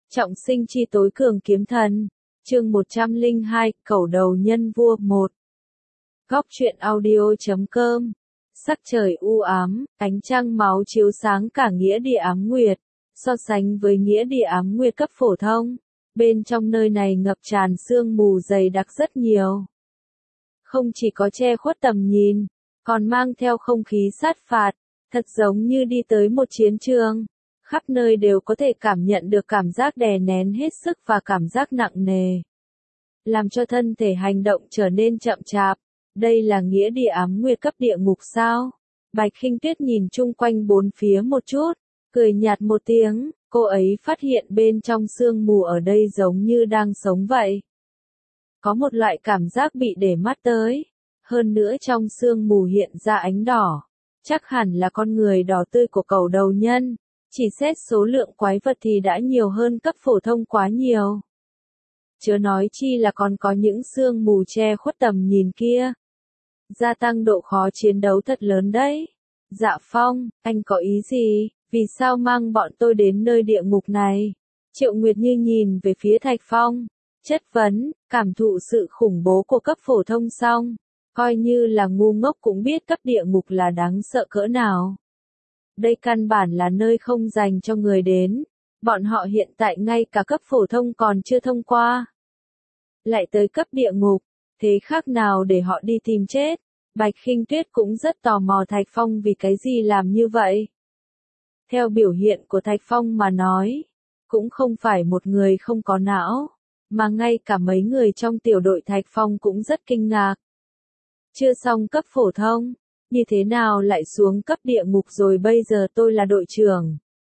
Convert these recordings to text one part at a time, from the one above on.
Trọng sinh chi tối cường kiếm thần. Chương 102, Cẩu đầu nhân vua 1. Góc truyện audio.com. Sắc trời u ám, ánh trăng máu chiếu sáng cả nghĩa địa ám nguyệt. So sánh với nghĩa địa ám nguyệt cấp phổ thông, bên trong nơi này ngập tràn sương mù dày đặc rất nhiều. Không chỉ có che khuất tầm nhìn, còn mang theo không khí sát phạt, thật giống như đi tới một chiến trường. Khắp nơi đều có thể cảm nhận được cảm giác đè nén hết sức và cảm giác nặng nề, làm cho thân thể hành động trở nên chậm chạp. Đây là nghĩa địa ám nguyệt cấp địa ngục sao? Bạch Khinh Tuyết nhìn chung quanh bốn phía một chút, cười nhạt một tiếng, cô ấy phát hiện bên trong sương mù ở đây giống như đang sống vậy. Có một loại cảm giác bị để mắt tới, hơn nữa trong sương mù hiện ra ánh đỏ, chắc hẳn là con người đỏ tươi của cẩu đầu nhân. Chỉ xét số lượng quái vật thì đã nhiều hơn cấp phổ thông quá nhiều. Chớ nói chi là còn có những sương mù che khuất tầm nhìn kia. Gia tăng độ khó chiến đấu thật lớn đấy. Dạ Phong, anh có ý gì? Vì sao mang bọn tôi đến nơi địa ngục này? Triệu Nguyệt Như nhìn về phía Thạch Phong, chất vấn, cảm thụ sự khủng bố của cấp phổ thông xong. Coi như là ngu ngốc cũng biết cấp địa ngục là đáng sợ cỡ nào. Đây căn bản là nơi không dành cho người đến. Bọn họ hiện tại ngay cả cấp phổ thông còn chưa thông qua. Lại tới cấp địa ngục, thế khác nào để họ đi tìm chết? Bạch Khinh Tuyết cũng rất tò mò Thạch Phong vì cái gì làm như vậy. Theo biểu hiện của Thạch Phong mà nói, cũng không phải một người không có não, mà ngay cả mấy người trong tiểu đội Thạch Phong cũng rất kinh ngạc. Chưa xong cấp phổ thông, như thế nào lại xuống cấp địa ngục rồi bây giờ tôi là đội trưởng?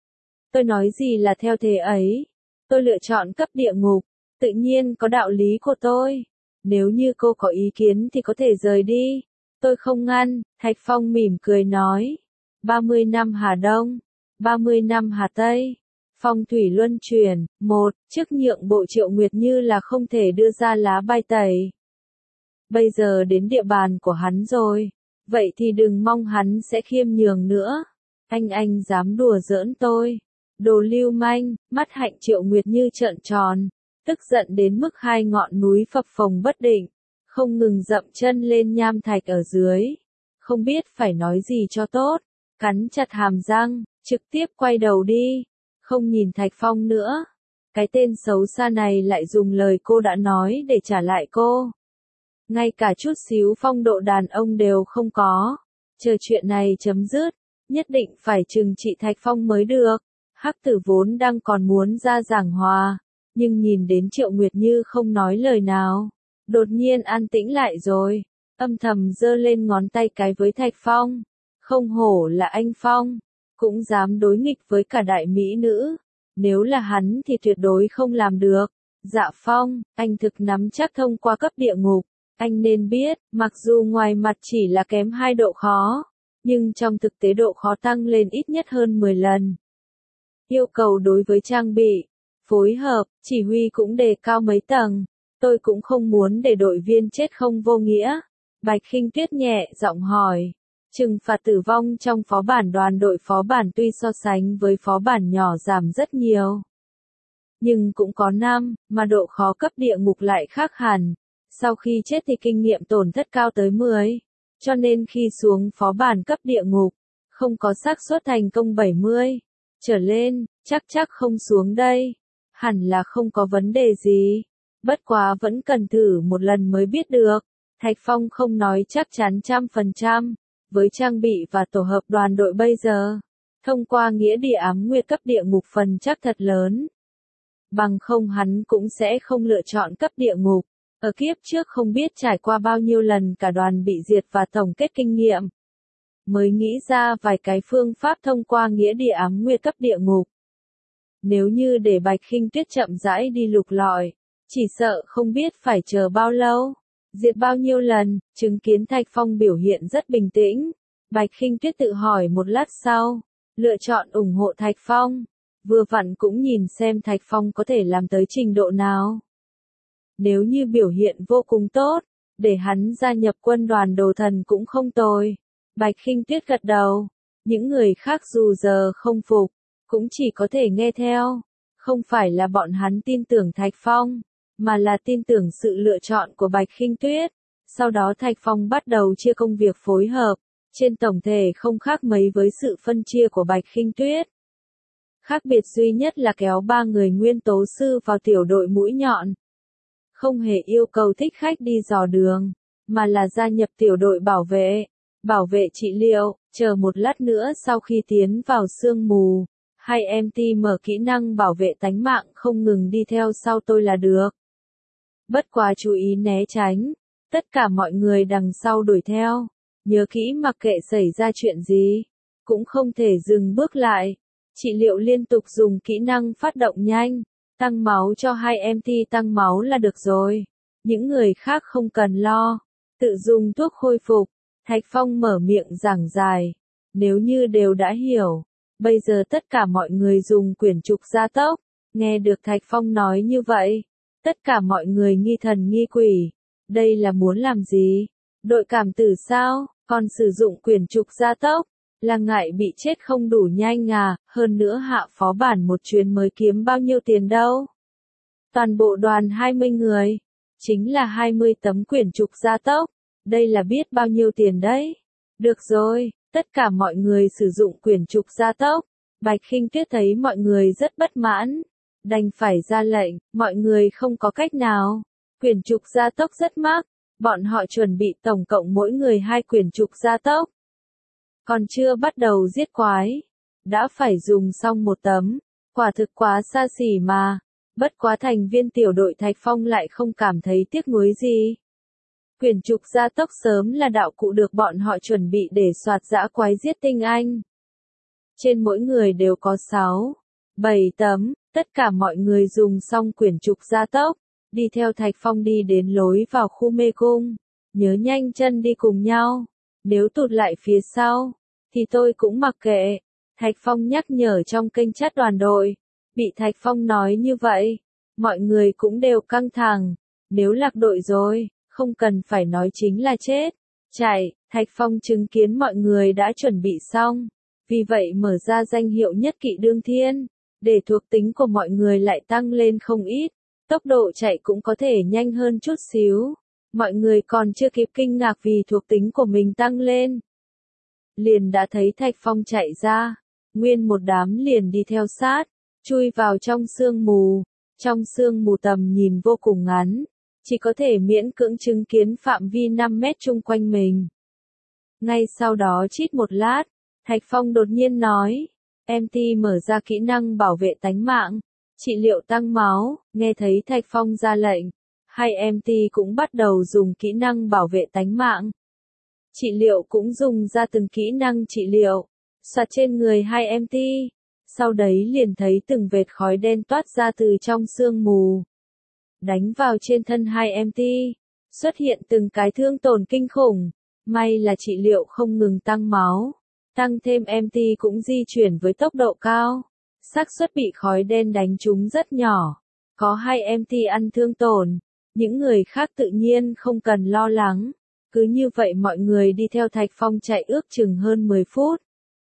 Tôi nói gì là theo thế ấy? Tôi lựa chọn cấp địa ngục, tự nhiên có đạo lý của tôi. Nếu như cô có ý kiến thì có thể rời đi. Tôi không ngăn, Thạch Phong mỉm cười nói. 30 năm Hà Đông, 30 năm Hà Tây. Phong thủy luân chuyển, 1, trước nhượng bộ Triệu Nguyệt Như là không thể đưa ra lá bài tẩy. Bây giờ đến địa bàn của hắn rồi. Vậy thì đừng mong hắn sẽ khiêm nhường nữa. Anh dám đùa giỡn tôi. Đồ lưu manh, mắt Hạnh Triệu Nguyệt Như trợn tròn, tức giận đến mức hai ngọn núi phập phồng bất định, không ngừng dậm chân lên nham thạch ở dưới. Không biết phải nói gì cho tốt, cắn chặt hàm răng, trực tiếp quay đầu đi, không nhìn Thạch Phong nữa. Cái tên xấu xa này lại dùng lời cô đã nói để trả lại cô. Ngay cả chút xíu phong độ đàn ông đều không có. Chờ chuyện này chấm dứt, nhất định phải trừng trị Thạch Phong mới được. Hắc Tử vốn đang còn muốn ra giảng hòa, nhưng nhìn đến Triệu Nguyệt Như không nói lời nào, đột nhiên an tĩnh lại rồi, âm thầm giơ lên ngón tay cái với Thạch Phong. Không hổ là anh Phong, cũng dám đối nghịch với cả đại mỹ nữ. Nếu là hắn thì tuyệt đối không làm được. Dạ Phong, anh thực nắm chắc thông qua cấp địa ngục. Anh nên biết, mặc dù ngoài mặt chỉ là kém 2 độ khó, nhưng trong thực tế độ khó tăng lên ít nhất hơn 10 lần. Yêu cầu đối với trang bị, phối hợp, chỉ huy cũng đề cao mấy tầng. Tôi cũng không muốn để đội viên chết không vô nghĩa. Bạch Khinh Tuyết nhẹ giọng hỏi. Trừng phạt tử vong trong phó bản đoàn đội phó bản tuy so sánh với phó bản nhỏ giảm rất nhiều, nhưng cũng có năm, mà độ khó cấp địa ngục lại khác hẳn. Sau khi chết thì kinh nghiệm tổn thất cao tới 10, cho nên khi xuống phó bản cấp địa ngục, không có xác suất thành công 70 trở lên, chắc không xuống đây. Hẳn là không có vấn đề gì, bất quá vẫn cần thử một lần mới biết được. Thạch Phong không nói chắc chắn 100%, với trang bị và tổ hợp đoàn đội bây giờ, thông qua nghĩa địa ám nguyệt cấp địa ngục phần chắc thật lớn. Bằng không hắn cũng sẽ không lựa chọn cấp địa ngục. Ở kiếp trước không biết trải qua bao nhiêu lần cả đoàn bị diệt và tổng kết kinh nghiệm, mới nghĩ ra vài cái phương pháp thông qua nghĩa địa ám nguyệt cấp địa ngục. Nếu như để Bạch Khinh Tuyết chậm rãi đi lục lọi, chỉ sợ không biết phải chờ bao lâu, diệt bao nhiêu lần. Chứng kiến Thạch Phong biểu hiện rất bình tĩnh, Bạch Khinh Tuyết tự hỏi một lát sau, lựa chọn ủng hộ Thạch Phong. Vừa vặn cũng nhìn xem Thạch Phong có thể làm tới trình độ nào. Nếu như biểu hiện vô cùng tốt, để hắn gia nhập quân đoàn đồ thần cũng không tồi. Bạch Khinh Tuyết gật đầu. Những người khác dù giờ không phục, cũng chỉ có thể nghe theo. Không phải là bọn hắn tin tưởng Thạch Phong, mà là tin tưởng sự lựa chọn của Bạch Khinh Tuyết. Sau đó Thạch Phong bắt đầu chia công việc phối hợp, trên tổng thể không khác mấy với sự phân chia của Bạch Khinh Tuyết. Khác biệt duy nhất là kéo 3 người nguyên tố sư vào tiểu đội mũi nhọn. Không hề yêu cầu thích khách đi dò đường, mà là gia nhập tiểu đội bảo vệ trị liệu, chờ một lát nữa sau khi tiến vào sương mù. Hai em ti mở kỹ năng bảo vệ tánh mạng không ngừng đi theo sau tôi là được. Bất quá chú ý né tránh, tất cả mọi người đằng sau đuổi theo, nhớ kỹ mặc kệ xảy ra chuyện gì, cũng không thể dừng bước lại. Trị liệu liên tục dùng kỹ năng phát động nhanh, tăng máu cho hai em ti tăng máu là được rồi. Những người khác không cần lo, tự dùng thuốc khôi phục. Thạch Phong mở miệng giảng giải, nếu như đều đã hiểu. Bây giờ tất cả mọi người dùng quyển trục gia tốc, nghe được Thạch Phong nói như vậy. Tất cả mọi người nghi thần nghi quỷ, đây là muốn làm gì? Đội cảm tử sao, còn sử dụng quyển trục gia tốc, là ngại bị chết không đủ nhanh à, hơn nữa hạ phó bản một chuyến mới kiếm bao nhiêu tiền đâu. Toàn bộ đoàn 20 người, chính là 20 tấm quyển trục gia tốc, đây là biết bao nhiêu tiền đấy. Được rồi. Tất cả mọi người sử dụng quyển trục gia tốc. Bạch Khinh Tuyết thấy mọi người rất bất mãn, đành phải ra lệnh, mọi người không có cách nào. Quyển trục gia tốc rất mắc, bọn họ chuẩn bị tổng cộng mỗi người 2 quyển trục gia tốc. Còn chưa bắt đầu giết quái, đã phải dùng xong 1 tấm, quả thực quá xa xỉ mà. Bất quá thành viên tiểu đội Thạch Phong lại không cảm thấy tiếc nuối gì. Quyển trục gia tốc sớm là đạo cụ được bọn họ chuẩn bị để soạt dã quái giết tinh anh. Trên mỗi người đều có 6, 7 tấm, tất cả mọi người dùng xong quyển trục gia tốc, đi theo Thạch Phong đi đến lối vào khu mê cung. Nhớ nhanh chân đi cùng nhau, nếu tụt lại phía sau, thì tôi cũng mặc kệ. Thạch Phong nhắc nhở trong kênh chat đoàn đội, bị Thạch Phong nói như vậy, mọi người cũng đều căng thẳng, nếu lạc đội rồi. Không cần phải nói chính là chết. Chạy, Thạch Phong chứng kiến mọi người đã chuẩn bị xong. Vì vậy mở ra danh hiệu nhất kỵ đương thiên. Để thuộc tính của mọi người lại tăng lên không ít. Tốc độ chạy cũng có thể nhanh hơn chút xíu. Mọi người còn chưa kịp kinh ngạc vì thuộc tính của mình tăng lên. Liền đã thấy Thạch Phong chạy ra. Nguyên một đám liền đi theo sát. Chui vào trong sương mù. Trong sương mù tầm nhìn vô cùng ngắn. Chỉ có thể miễn cưỡng chứng kiến phạm vi 5 mét chung quanh mình. Ngay sau đó chít một lát, Thạch Phong đột nhiên nói, MT mở ra kỹ năng bảo vệ tánh mạng, trị liệu tăng máu, nghe thấy Thạch Phong ra lệnh, hai MT cũng bắt đầu dùng kỹ năng bảo vệ tánh mạng. Trị liệu cũng dùng ra từng kỹ năng trị liệu, soạt trên người hai MT, sau đấy liền thấy từng vệt khói đen toát ra từ trong sương mù. Đánh vào trên thân hai MT, xuất hiện từng cái thương tổn kinh khủng, may là trị liệu không ngừng tăng máu, tăng thêm MT cũng di chuyển với tốc độ cao, xác suất bị khói đen đánh trúng rất nhỏ, có hai MT ăn thương tổn, những người khác tự nhiên không cần lo lắng, cứ như vậy mọi người đi theo Thạch Phong chạy ước chừng hơn 10 phút.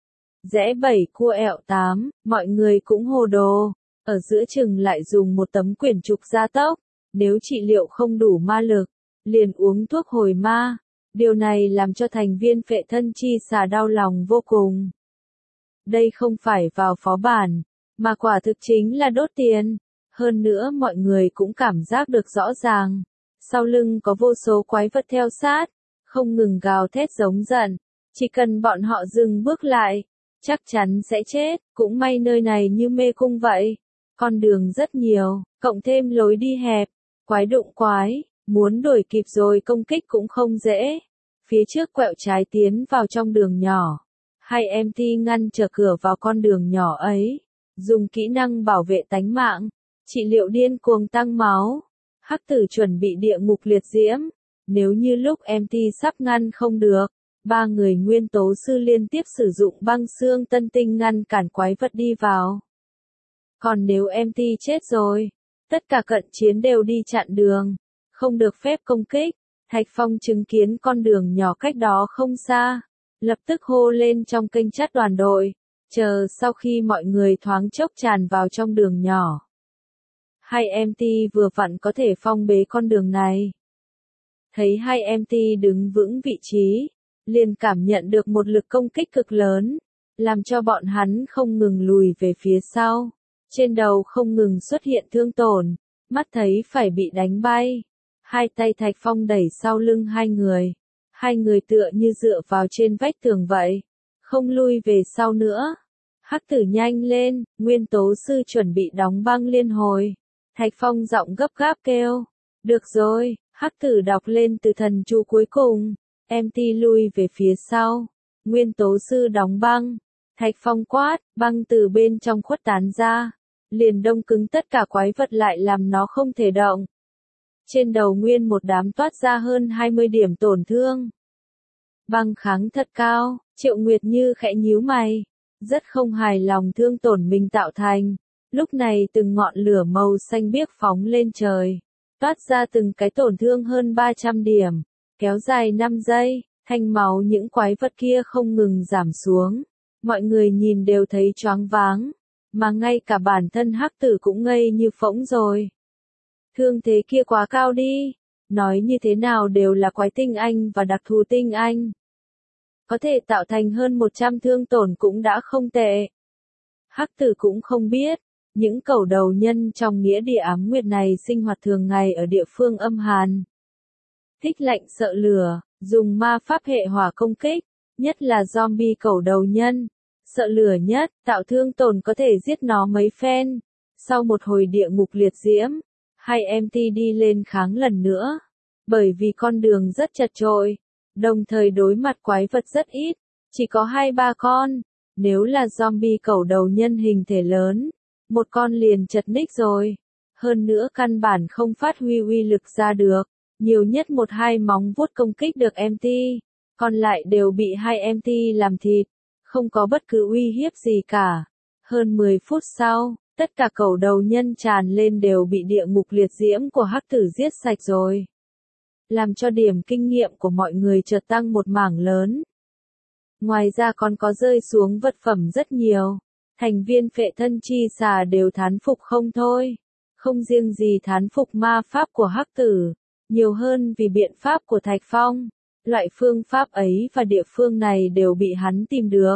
Rẽ 7 cua ẹo 8, mọi người cũng hồ đồ. Ở giữa chừng lại dùng một tấm quyển trục gia tốc, nếu trị liệu không đủ ma lực, liền uống thuốc hồi ma. Điều này làm cho thành viên phệ thân chi xà đau lòng vô cùng. Đây không phải vào phó bản, mà quả thực chính là đốt tiền. Hơn nữa mọi người cũng cảm giác được rõ ràng. Sau lưng có vô số quái vật theo sát, không ngừng gào thét giống giận. Chỉ cần bọn họ dừng bước lại, chắc chắn sẽ chết. Cũng may nơi này như mê cung vậy. Con đường rất nhiều, cộng thêm lối đi hẹp, quái đụng quái, muốn đuổi kịp rồi công kích cũng không dễ. Phía trước quẹo trái tiến vào trong đường nhỏ. Hai MT ngăn trở cửa vào con đường nhỏ ấy, dùng kỹ năng bảo vệ tánh mạng, trị liệu điên cuồng tăng máu. Hắc tử chuẩn bị địa ngục liệt diễm, nếu như lúc MT sắp ngăn không được, 3 người nguyên tố sư liên tiếp sử dụng băng xương tân tinh ngăn cản quái vật đi vào. Còn nếu MT chết rồi, tất cả cận chiến đều đi chặn đường, không được phép công kích. Thạch Phong chứng kiến con đường nhỏ cách đó không xa, lập tức hô lên trong kênh chat đoàn đội, Chờ sau khi mọi người thoáng chốc tràn vào trong đường nhỏ. Hai MT vừa vặn có thể phong bế con đường này. Thấy hai MT đứng vững vị trí, liền cảm nhận được một lực công kích cực lớn, làm cho bọn hắn không ngừng lùi về phía sau. Trên đầu không ngừng xuất hiện thương tổn, mắt thấy phải bị đánh bay. Hai tay Thạch Phong đẩy sau lưng hai người. Hai người tựa như dựa vào trên vách tường vậy, không lui về sau nữa. Hắc Tử nhanh lên, Nguyên Tố Sư chuẩn bị đóng băng liên hồi. Thạch Phong giọng gấp gáp kêu. Được rồi, Hắc Tử đọc lên từ thần chú cuối cùng. MT lui về phía sau. Nguyên Tố Sư đóng băng. Thạch Phong quát, băng từ bên trong khuất tán ra. Liền đông cứng tất cả quái vật lại làm nó không thể động. Trên đầu Nguyên một đám toát ra hơn 20 điểm tổn thương. Băng kháng thật cao, Triệu Nguyệt Như khẽ nhíu mày. Rất không hài lòng thương tổn mình tạo thành. Lúc này từng ngọn lửa màu xanh biếc phóng lên trời. Toát ra từng cái tổn thương hơn 300 điểm. Kéo dài 5 giây, thanh máu những quái vật kia không ngừng giảm xuống. Mọi người nhìn đều thấy choáng váng. Mà ngay cả bản thân Hắc Tử cũng ngây như phỗng rồi. Thương thế kia quá cao đi. Nói như thế nào đều là quái tinh anh và đặc thù tinh anh. Có thể tạo thành hơn 100 thương tổn cũng đã không tệ. Hắc Tử cũng không biết, những cẩu đầu nhân trong nghĩa địa ám nguyệt này sinh hoạt thường ngày ở địa phương âm hàn. Thích lạnh sợ lửa, dùng ma pháp hệ hỏa công kích, nhất là zombie cẩu đầu nhân. Sợ lửa nhất, tạo thương tổn có thể giết nó mấy phen. Sau một hồi địa ngục liệt diễm, hai MT đi lên kháng lần nữa. Bởi vì con đường rất chật chội, đồng thời đối mặt quái vật rất ít, chỉ có 2-3 con. Nếu là zombie cẩu đầu nhân hình thể lớn, một con liền chật ních rồi. Hơn nữa căn bản không phát huy uy lực ra được, nhiều nhất 1-2 móng vuốt công kích được MT, còn lại đều bị hai MT làm thịt, không có bất cứ uy hiếp gì cả. Hơn 10 phút sau, tất cả cẩu đầu nhân tràn lên đều bị địa ngục liệt diễm của Hắc Tử giết sạch rồi. Làm cho điểm kinh nghiệm của mọi người chợt tăng một mảng lớn. Ngoài ra còn có rơi xuống vật phẩm rất nhiều. Thành viên phệ thân chi xà đều thán phục không thôi. Không riêng gì thán phục ma pháp của Hắc Tử, nhiều hơn vì biện pháp của Thạch Phong. Loại phương pháp ấy và địa phương này đều bị hắn tìm được.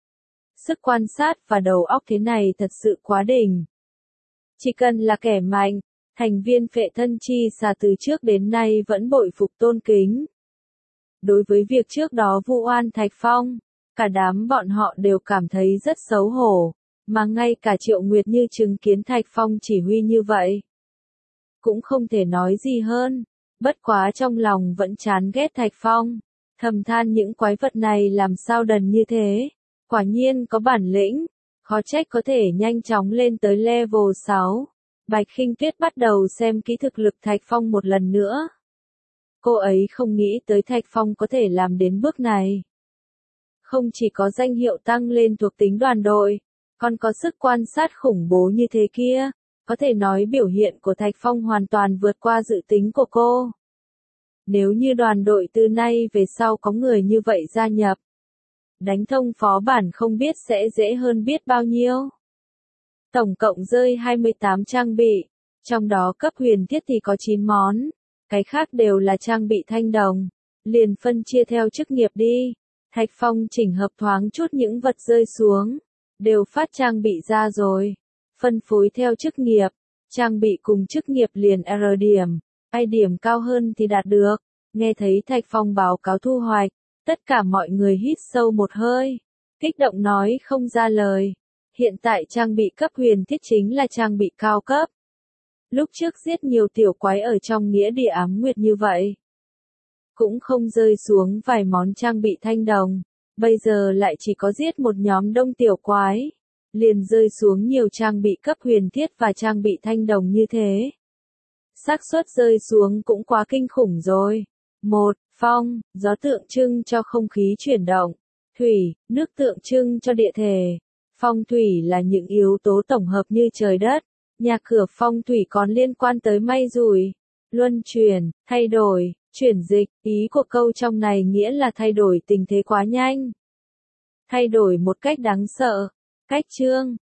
Sức quan sát và đầu óc thế này thật sự quá đỉnh. Chỉ cần là kẻ mạnh, thành viên phệ thân chi xà từ trước đến nay vẫn bội phục tôn kính. Đối với việc trước đó vu oan Thạch Phong, cả đám bọn họ đều cảm thấy rất xấu hổ, mà ngay cả Triệu Nguyệt Như chứng kiến Thạch Phong chỉ huy như vậy. Cũng không thể nói gì hơn, bất quá trong lòng vẫn chán ghét Thạch Phong, thầm than những quái vật này làm sao đần như thế, quả nhiên có bản lĩnh, khó trách có thể nhanh chóng lên tới level 6. Bạch Khinh Tuyết bắt đầu xem kỹ thực lực Thạch Phong một lần nữa. Cô ấy không nghĩ tới Thạch Phong có thể làm đến bước này. Không chỉ có danh hiệu tăng lên thuộc tính đoàn đội, còn có sức quan sát khủng bố như thế kia, có thể nói biểu hiện của Thạch Phong hoàn toàn vượt qua dự tính của cô. Nếu như đoàn đội từ nay về sau có người như vậy gia nhập, đánh thông phó bản không biết sẽ dễ hơn biết bao nhiêu. Tổng cộng rơi 28 trang bị, trong đó cấp huyền thiết thì có 9 món, cái khác đều là trang bị thanh đồng, liền phân chia theo chức nghiệp đi. Thạch Phong chỉnh hợp thoáng chút những vật rơi xuống, đều phát trang bị ra rồi, phân phối theo chức nghiệp, trang bị cùng chức nghiệp liền R điểm, ai điểm cao hơn thì đạt được. Nghe thấy Thạch Phong báo cáo thu hoạch, tất cả mọi người hít sâu một hơi, kích động nói không ra lời. Hiện tại trang bị cấp huyền thiết chính là trang bị cao cấp. Lúc trước giết nhiều tiểu quái ở trong nghĩa địa ám nguyệt như vậy, cũng không rơi xuống vài món trang bị thanh đồng, bây giờ lại chỉ có giết một nhóm đông tiểu quái, liền rơi xuống nhiều trang bị cấp huyền thiết và trang bị thanh đồng như thế. Xác suất rơi xuống cũng quá kinh khủng rồi. 1. Phong, gió tượng trưng cho không khí chuyển động. Thủy, nước tượng trưng cho địa thể. Phong thủy là những yếu tố tổng hợp như trời đất. Nhà cửa phong thủy còn liên quan tới may rủi, luân chuyển, thay đổi, chuyển dịch. Ý của câu trong này nghĩa là thay đổi tình thế quá nhanh. Thay đổi một cách đáng sợ, Cách chương